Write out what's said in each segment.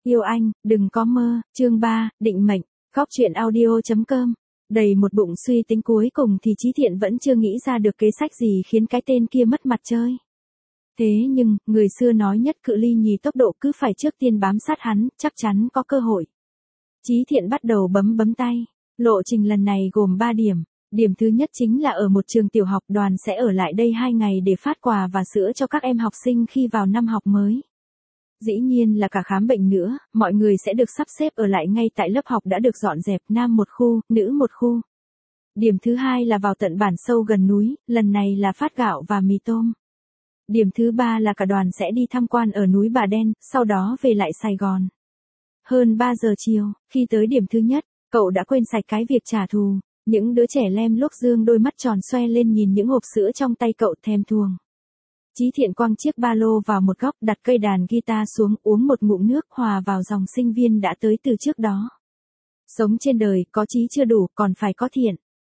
Yêu anh, đừng có mơ, chương 3, định mệnh, góc truyện audio.com. Đầy một bụng suy tính cuối cùng thì Chí Thiện vẫn chưa nghĩ ra được kế sách gì khiến cái tên kia mất mặt chơi. Thế nhưng, người xưa nói nhất cự ly nhì tốc độ, cứ phải trước tiên bám sát hắn, chắc chắn có cơ hội. Chí Thiện bắt đầu bấm tay. Lộ trình lần này gồm 3 điểm. Điểm thứ nhất chính là ở một trường tiểu học, đoàn sẽ ở lại đây 2 ngày để phát quà và sữa cho các em học sinh khi vào năm học mới. Dĩ nhiên là cả khám bệnh nữa, mọi người sẽ được sắp xếp ở lại ngay tại lớp học đã được dọn dẹp, nam một khu, nữ một khu. Điểm thứ hai là vào tận bản sâu gần núi, lần này là phát gạo và mì tôm. Điểm thứ ba là cả đoàn sẽ đi tham quan ở núi Bà Đen, sau đó về lại Sài Gòn. Hơn 3 giờ chiều, khi tới điểm thứ nhất, cậu đã quên sạch cái việc trả thù. Những đứa trẻ lem luốc dương đôi mắt tròn xoe lên nhìn những hộp sữa trong tay cậu thèm thuồng. Chí Thiện quăng chiếc ba lô vào một góc, đặt cây đàn guitar xuống, uống một ngụm nước, hòa vào dòng sinh viên đã tới từ trước đó. Sống trên đời, có chí chưa đủ, còn phải có thiện.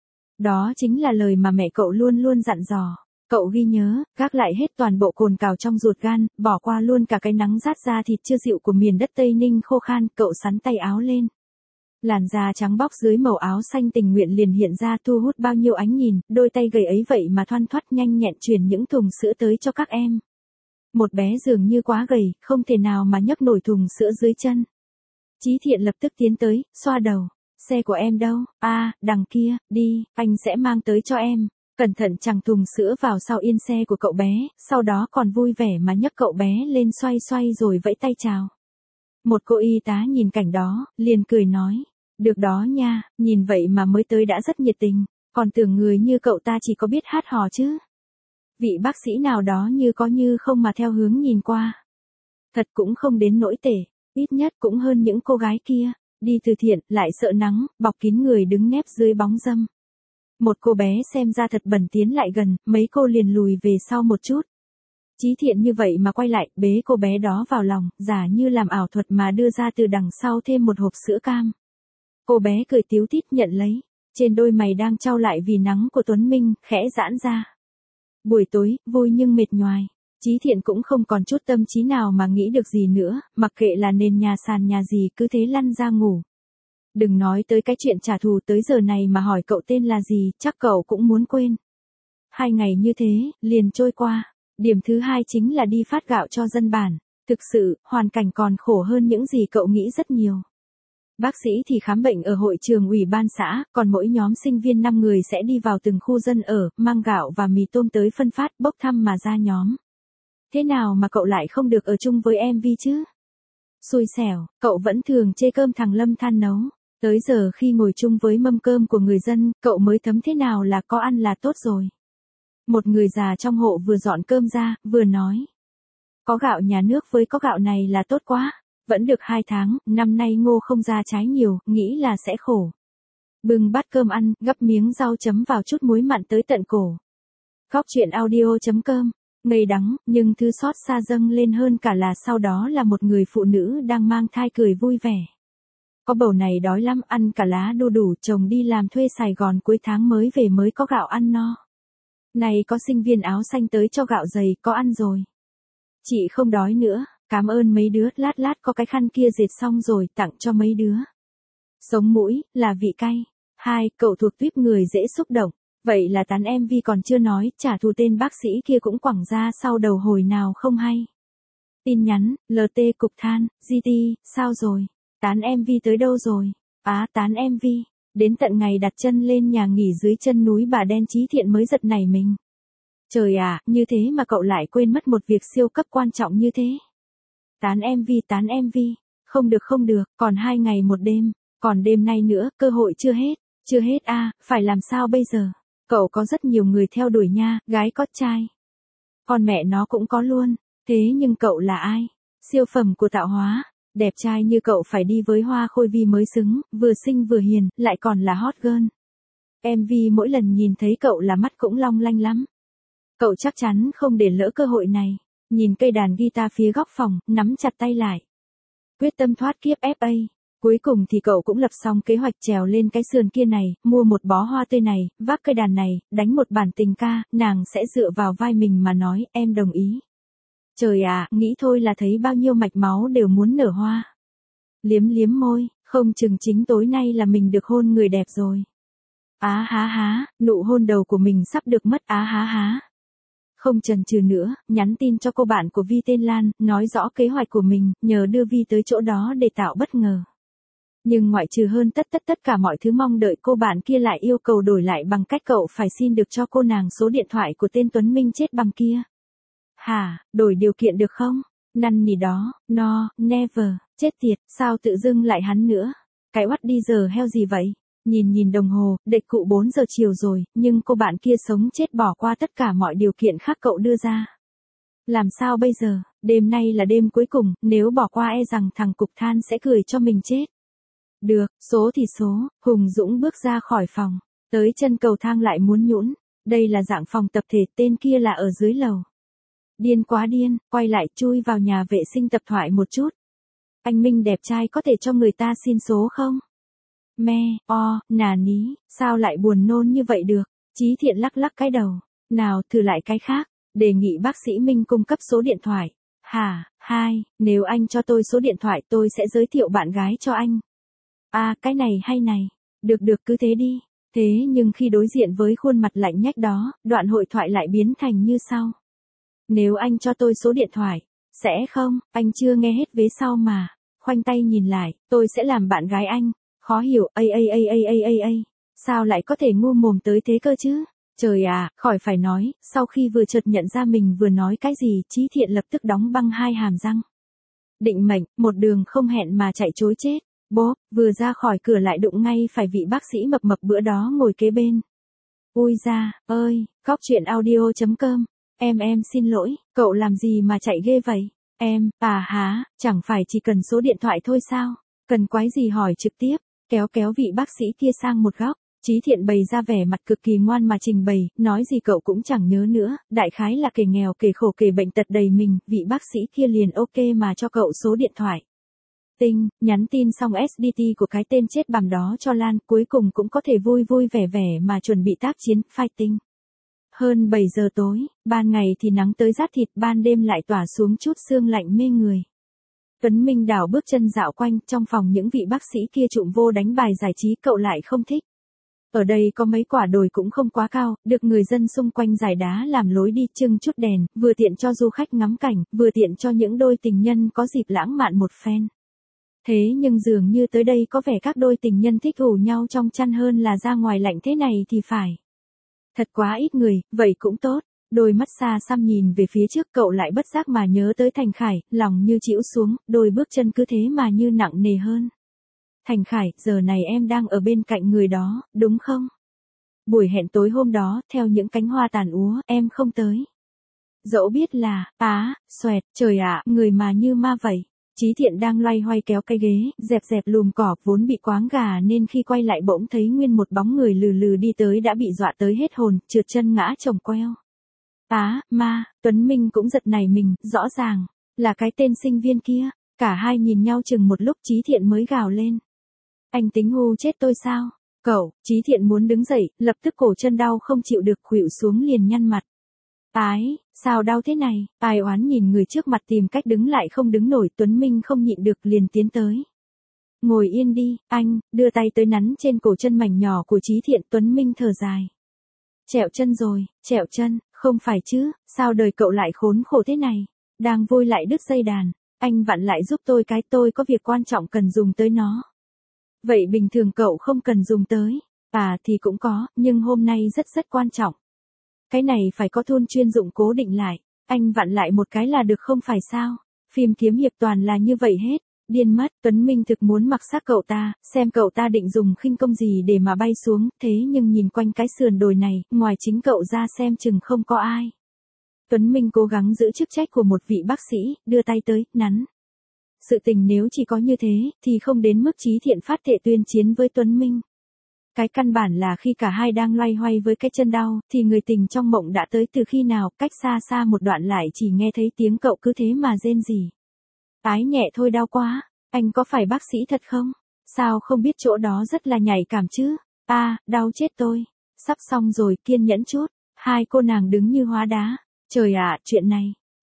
Đó chính là lời mà mẹ cậu luôn luôn dặn dò. Cậu ghi nhớ, gác lại hết toàn bộ cồn cào trong ruột gan, bỏ qua luôn cả cái nắng rát da thịt chưa dịu của miền đất Tây Ninh khô khan, cậu xắn tay áo lên. Làn da trắng bóc dưới màu áo xanh tình nguyện liền hiện ra, thu hút bao nhiêu ánh nhìn, đôi tay gầy ấy vậy mà thoăn thoắt nhanh nhẹn truyền những thùng sữa tới cho các em. Một bé dường như quá gầy, không thể nào mà nhấc nổi thùng sữa dưới chân. Chí Thiện lập tức tiến tới, xoa đầu. Xe của em đâu? À, đằng kia, đi, anh sẽ mang tới cho em. Cẩn thận chẳng thùng sữa vào sau yên xe của cậu bé, sau đó còn vui vẻ mà nhấc cậu bé lên xoay xoay rồi vẫy tay chào. Một cô y tá nhìn cảnh đó, liền cười nói. Được đó nha, nhìn vậy mà mới tới đã rất nhiệt tình, còn tưởng người như cậu ta chỉ có biết hát hò chứ. Vị bác sĩ nào đó như có như không mà theo hướng nhìn qua. Thật cũng không đến nỗi tệ, ít nhất cũng hơn những cô gái kia, đi từ thiện, lại sợ nắng, bọc kín người đứng nép dưới bóng râm. Một cô bé xem ra thật bẩn tiến lại gần, mấy cô liền lùi về sau một chút. Chí Thiện như vậy mà quay lại, bế cô bé đó vào lòng, giả như làm ảo thuật mà đưa ra từ đằng sau thêm một hộp sữa cam. Cô bé cười tíu tít nhận lấy, trên đôi mày đang chau lại vì nắng của Tuấn Minh, khẽ giãn ra. Buổi tối, vui nhưng mệt nhoài, Chí Thiện cũng không còn chút tâm trí nào mà nghĩ được gì nữa, mặc kệ là nền nhà sàn nhà gì cứ thế lăn ra ngủ. Đừng nói tới cái chuyện trả thù, tới giờ này mà hỏi cậu tên là gì, chắc cậu cũng muốn quên. 2 ngày như thế, liền trôi qua. Điểm thứ hai chính là đi phát gạo cho dân bản. Thực sự, hoàn cảnh còn khổ hơn những gì cậu nghĩ rất nhiều. Bác sĩ thì khám bệnh ở hội trường ủy ban xã, còn mỗi nhóm sinh viên 5 người sẽ đi vào từng khu dân ở, mang gạo và mì tôm tới phân phát, bốc thăm mà ra nhóm. Thế nào mà cậu lại không được ở chung với MV chứ? Xui xẻo, cậu vẫn thường chê cơm thằng Lâm than nấu. Tới giờ khi ngồi chung với mâm cơm của người dân, cậu mới thấm thế nào là có ăn là tốt rồi. Một người già trong hộ vừa dọn cơm ra, vừa nói. Có gạo nhà nước với có gạo này là tốt quá. Vẫn được 2 tháng, năm nay ngô không ra trái nhiều, nghĩ là sẽ khổ. Bưng bát cơm ăn, gắp miếng rau chấm vào chút muối mặn tới tận cổ. Góc truyện audio.com. Ngây đắng, nhưng thứ xót xa dâng lên hơn cả là sau đó là một người phụ nữ đang mang thai cười vui vẻ. Có bầu này đói lắm, ăn cả lá đu đủ, chồng đi làm thuê Sài Gòn cuối tháng mới về mới có gạo ăn no. Này có sinh viên áo xanh tới cho gạo dày, có ăn rồi. Chị không đói nữa, cảm ơn mấy đứa, lát có cái khăn kia dệt xong rồi, tặng cho mấy đứa. Sống mũi, là vị cay. 2, cậu thuộc tuýp người dễ xúc động. Vậy là tán MV còn chưa nói, trả thù tên bác sĩ kia cũng quẳng ra sau đầu hồi nào không hay. Tin nhắn, LT cục than, GT, sao rồi? Tán MV tới đâu rồi? Tán MV. Đến tận ngày đặt chân lên nhà nghỉ dưới chân núi Bà Đen, Chí Thiện mới giật nảy mình. Trời ạ, như thế mà cậu lại quên mất một việc siêu cấp quan trọng như thế. Tán MV. Không được, còn 2 ngày 1 đêm, còn đêm nay nữa, cơ hội chưa hết phải làm sao bây giờ? Cậu có rất nhiều người theo đuổi nha, gái có trai. Còn mẹ nó cũng có luôn, thế nhưng cậu là ai? Siêu phẩm của tạo hóa. Đẹp trai như cậu phải đi với Hoa Khôi Vi mới xứng, vừa xinh vừa hiền, lại còn là hot girl. MV mỗi lần nhìn thấy cậu là mắt cũng long lanh lắm. Cậu chắc chắn không để lỡ cơ hội này. Nhìn cây đàn guitar phía góc phòng, nắm chặt tay lại. Quyết tâm thoát kiếp FA. Cuối cùng thì cậu cũng lập xong kế hoạch trèo lên cái sườn kia này, mua một bó hoa tươi này, vác cây đàn này, đánh một bản tình ca, nàng sẽ dựa vào vai mình mà nói, em đồng ý. Trời ạ, nghĩ thôi là thấy bao nhiêu mạch máu đều muốn nở hoa. Liếm liếm môi, không chừng chính tối nay là mình được hôn người đẹp rồi. Á há há, nụ hôn đầu của mình sắp được mất á há há. Không chần chừ nữa, nhắn tin cho cô bạn của Vi tên Lan, nói rõ kế hoạch của mình, nhờ đưa Vi tới chỗ đó để tạo bất ngờ. Nhưng ngoại trừ hơn tất cả mọi thứ mong đợi, cô bạn kia lại yêu cầu đổi lại bằng cách cậu phải xin được cho cô nàng số điện thoại của tên Tuấn Minh chết bầm kia. Hả, đổi điều kiện được không? Năn nỉ đó, no, never, chết tiệt, sao tự dưng lại hắn nữa? Cái oắt đi giờ heo gì vậy? Nhìn đồng hồ, địch cụ 4 giờ chiều rồi, nhưng cô bạn kia sống chết bỏ qua tất cả mọi điều kiện khác cậu đưa ra. Làm sao bây giờ, đêm nay là đêm cuối cùng, nếu bỏ qua e rằng thằng cục than sẽ cười cho mình chết. Được, số thì số, Hùng Dũng bước ra khỏi phòng, tới chân cầu thang lại muốn nhũn, đây là dạng phòng tập thể, tên kia là ở dưới lầu. Điên quá điên, quay lại chui vào nhà vệ sinh tập thoại một chút. Anh Minh đẹp trai có thể cho người ta xin số không? Me, nà ní, sao lại buồn nôn như vậy được? Chí Thiện lắc lắc cái đầu. Nào, thử lại cái khác. Đề nghị bác sĩ Minh cung cấp số điện thoại. Hả, nếu anh cho tôi số điện thoại tôi sẽ giới thiệu bạn gái cho anh. Cái này hay này. Được cứ thế đi. Thế nhưng khi đối diện với khuôn mặt lạnh nhách đó, đoạn hội thoại lại biến thành như sau. Nếu anh cho tôi số điện thoại, sẽ không, anh chưa nghe hết vế sau mà. Khoanh tay nhìn lại, tôi sẽ làm bạn gái anh. Khó hiểu, sao lại có thể ngu mồm tới thế cơ chứ? Trời à, khỏi phải nói, sau khi vừa chợt nhận ra mình vừa nói cái gì, Chí Thiện lập tức đóng băng hai hàm răng. Định mệnh, một đường không hẹn mà chạy trối chết. Bốp, vừa ra khỏi cửa lại đụng ngay phải vị bác sĩ mập mập bữa đó ngồi kế bên. Ui da, ơi, Cóc Truyện Audio.com. Em xin lỗi, cậu làm gì mà chạy ghê vậy? Em, chẳng phải chỉ cần số điện thoại thôi sao? Cần quái gì hỏi trực tiếp, kéo vị bác sĩ kia sang một góc. Chí Thiện bày ra vẻ mặt cực kỳ ngoan mà trình bày, nói gì cậu cũng chẳng nhớ nữa, đại khái là kể nghèo kể khổ kể bệnh tật đầy mình, vị bác sĩ kia liền ok mà cho cậu số điện thoại. Tinh, nhắn tin xong SDT của cái tên chết bằm đó cho Lan, cuối cùng cũng có thể vui vẻ mà chuẩn bị tác chiến, fighting. Hơn 7 giờ tối, ban ngày thì nắng tới rát thịt, ban đêm lại tỏa xuống chút sương lạnh mê người. Tuấn Minh đảo bước chân dạo quanh, trong phòng những vị bác sĩ kia trụm vô đánh bài giải trí cậu lại không thích. Ở đây có mấy quả đồi cũng không quá cao, được người dân xung quanh giải đá làm lối đi trưng chút đèn, vừa tiện cho du khách ngắm cảnh, vừa tiện cho những đôi tình nhân có dịp lãng mạn một phen. Thế nhưng dường như tới đây có vẻ các đôi tình nhân thích ủ nhau trong chăn hơn là ra ngoài lạnh thế này thì phải. Thật quá ít người, vậy cũng tốt. Đôi mắt xa xăm nhìn về phía trước cậu lại bất giác mà nhớ tới Thành Khải, lòng như chĩu xuống, đôi bước chân cứ thế mà như nặng nề hơn. Thành Khải, giờ này em đang ở bên cạnh người đó, đúng không? Buổi hẹn tối hôm đó, theo những cánh hoa tàn úa, em không tới. Dẫu biết là, xoẹt, trời ạ, người mà như ma vậy. Chí Thiện đang loay hoay kéo cái ghế, dẹp lùm cỏ, vốn bị quáng gà nên khi quay lại bỗng thấy nguyên một bóng người lừ lừ đi tới đã bị dọa tới hết hồn, trượt chân ngã chồng queo. Tuấn Minh cũng giật nảy mình, rõ ràng, là cái tên sinh viên kia. Cả hai nhìn nhau chừng một lúc Chí Thiện mới gào lên. Anh tính hù chết tôi sao? Cậu, Chí Thiện muốn đứng dậy, lập tức cổ chân đau không chịu được khuỵu xuống liền nhăn mặt. Sao đau thế này? Ai oán nhìn người trước mặt tìm cách đứng lại không đứng nổi, Tuấn Minh không nhịn được liền tiến tới. Ngồi yên đi, anh, đưa tay tới nắn trên cổ chân mảnh nhỏ của Chí Thiện. Tuấn Minh thở dài. Trẹo chân rồi, trẹo chân, không phải chứ, sao đời cậu lại khốn khổ thế này? Đang vui lại đứt dây đàn, anh vặn lại giúp tôi cái, tôi có việc quan trọng cần dùng tới nó. Vậy bình thường cậu không cần dùng tới? Thì cũng có, nhưng hôm nay rất quan trọng. Cái này phải có thun chuyên dụng cố định lại, anh vặn lại một cái là được không phải sao? Phim kiếm hiệp toàn là như vậy hết, điên mất. Tuấn Minh thực muốn mặc xác cậu ta, xem cậu ta định dùng khinh công gì để mà bay xuống, thế nhưng nhìn quanh cái sườn đồi này, ngoài chính cậu ra xem chừng không có ai. Tuấn Minh cố gắng giữ chức trách của một vị bác sĩ, đưa tay tới, nắn. Sự tình nếu chỉ có như thế, thì không đến mức Chí Thiện phát thệ tuyên chiến với Tuấn Minh. Cái căn bản là khi cả hai đang loay hoay với cái chân đau, thì người tình trong mộng đã tới từ khi nào, cách xa một đoạn lại chỉ nghe thấy tiếng cậu cứ thế mà rên rỉ. Ái nhẹ thôi, đau quá, anh có phải bác sĩ thật không? Sao không biết chỗ đó rất là nhạy cảm chứ? Đau chết tôi. Sắp xong rồi, kiên nhẫn chút. Hai cô nàng đứng như hóa đá. Trời ạ, chuyện này.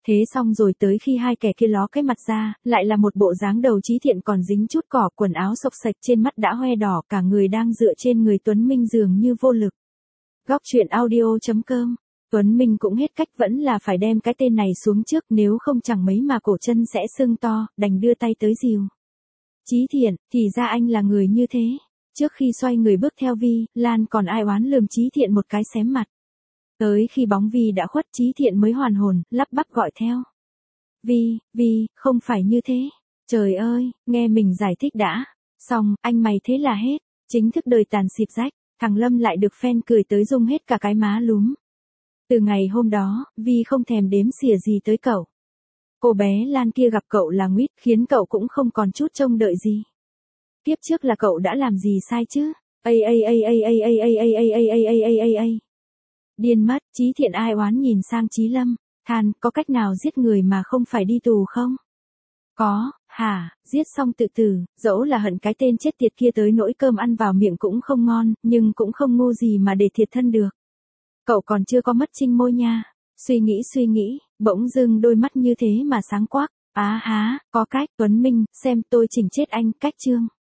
Thế xong rồi tới khi hai kẻ kia ló cái mặt ra, lại là một bộ dáng đầu Chí Thiện còn dính chút cỏ, quần áo xộc xệch, trên mắt đã hoe đỏ, cả người đang dựa trên người Tuấn Minh dường như vô lực. Góc truyện audio.com. Tuấn Minh cũng hết cách, vẫn là phải đem cái tên này xuống trước, nếu không chẳng mấy mà cổ chân sẽ sưng to, đành đưa tay tới dìu. Chí Thiện, thì ra anh là người như thế. Trước khi xoay người bước theo Vi, Lan còn ai oán lườm Chí Thiện một cái xém mặt. Tới khi bóng Vi đã khuất, Chí Thiện mới hoàn hồn, lắp bắp gọi theo. Vi, không phải như thế. Trời ơi, nghe mình giải thích đã. Xong, anh mày thế là hết. Chính thức đời tàn xịp rách, thằng Lâm lại được fan cười tới rung hết cả cái má lúm. Từ ngày hôm đó, Vi không thèm đếm xỉa gì tới cậu. Cô bé Lan kia gặp cậu là nguýt, khiến cậu cũng không còn chút trông đợi gì. Kiếp trước là cậu đã làm gì sai chứ? Điên mất, Chí Thiện ai oán nhìn sang Chí Lâm, than, có cách nào giết người mà không phải đi tù không? Có, hả, giết xong tự tử, dẫu là hận cái tên chết tiệt kia tới nỗi cơm ăn vào miệng cũng không ngon, nhưng cũng không ngu gì mà để thiệt thân được. Cậu còn chưa có mất trinh môi nha. Suy nghĩ, bỗng dưng đôi mắt như thế mà sáng quắc. Á há, có cách, Tuấn Minh, xem tôi chỉnh chết anh, cách chương.